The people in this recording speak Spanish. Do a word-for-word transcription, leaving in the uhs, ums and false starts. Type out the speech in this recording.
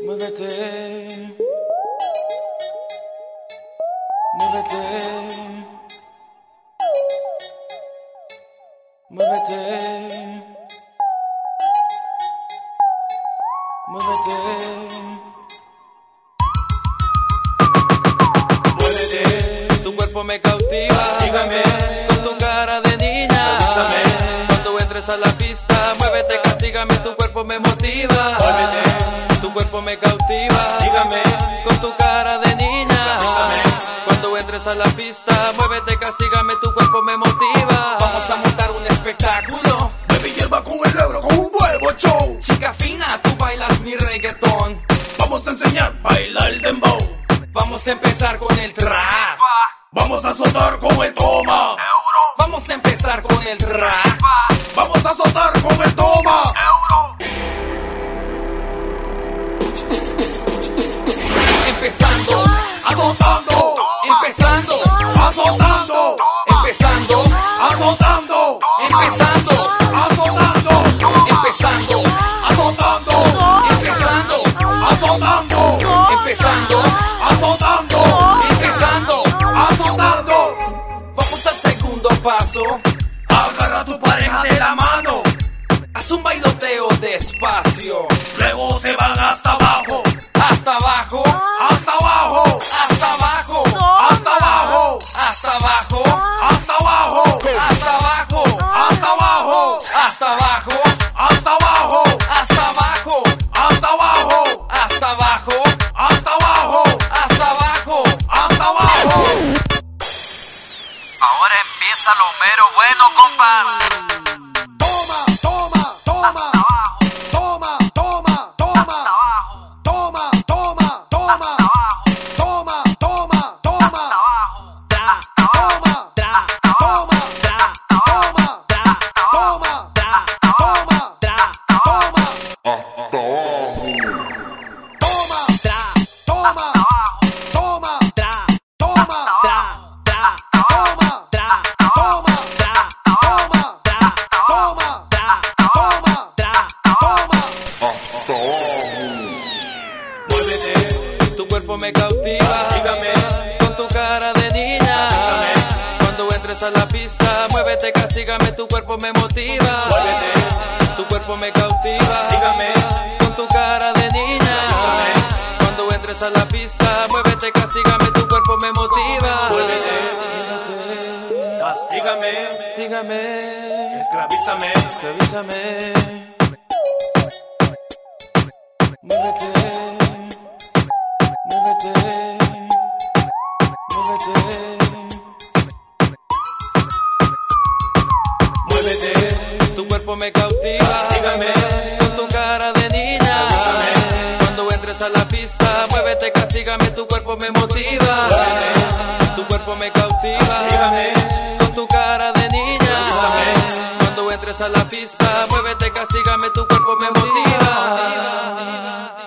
Muévete, muévete, muévete, muévete, muévete, tu cuerpo me cautiva, dígame, con tu cara de niña, avísame, cuando entres a la pista, muévete, castígame, tu cuerpo me motiva, muévete. Tu cuerpo me cautiva, dígame, con tu cara de niña. Avísame, cuando entres a la pista, muévete, castígame, tu cuerpo me motiva. Vamos a montar un espectáculo. Baby hierba con el euro, con un nuevo show. Chica fina, tú bailas mi reggaetón. Vamos a enseñar a bailar el dembow. Vamos a empezar con el trap. Vamos a azotar con el toma. Euro. Vamos a empezar con el trap. Vamos a azotar con el toma. Euro. Empezando, azotando, empezando, azotando, empezando, azotando, empezando, azotando, empezando, azotando, empezando, azotando, empezando, azotando, empezando, azotando. Vamos al segundo paso. Agarra a tu pareja de la mano. Haz un bailoteo despacio. Luego se van hasta abajo. Hasta abajo, Hasta abajo. hasta abajo, Hasta abajo. hasta abajo, Hasta abajo. hasta abajo, Hasta abajo. hasta abajo, Hasta abajo. hasta abajo, Hasta abajo. hasta abajo, Hasta abajo. hasta abajo. Hasta abajo. Ahora empieza lo mero bueno, compas. Toma, toma, toma. Toma, toma, toma. Toma, toma, toma. Toma, toma, toma. Tra, Toma, tra, toma, tra, toma, tra, toma, tra, toma, tra, toma, toma, tra, toma, toma, tra, toma, tra, tra, toma, tra, toma, tra, toma, tra, toma, tra, toma, tra. toma. Muévete, tu cuerpo me cautiva, dígame, con tu cara de niña. Avísame, cuando entres a la pista, muévete, castígame, tu cuerpo me motiva. Muévete, tu cuerpo me cautiva, dígame, con tu cara de niña. Avísame, cuando entres a la pista, muévete, castígame, tu cuerpo me motiva. Muévete, Castígame, castígame, esclavízame, esclavízame. Muévete, muévete, muévete. Muévete, tu cuerpo me cautiva, dígame, con tu cara de niña. Avísame, cuando entres a la pista, muévete, castígame, tu cuerpo me motiva. Muévete, tu cuerpo me cautiva, dígame, con tu cara de niña. Avísame, cuando entres a la pista, muévete, castígame, tu cuerpo me motiva.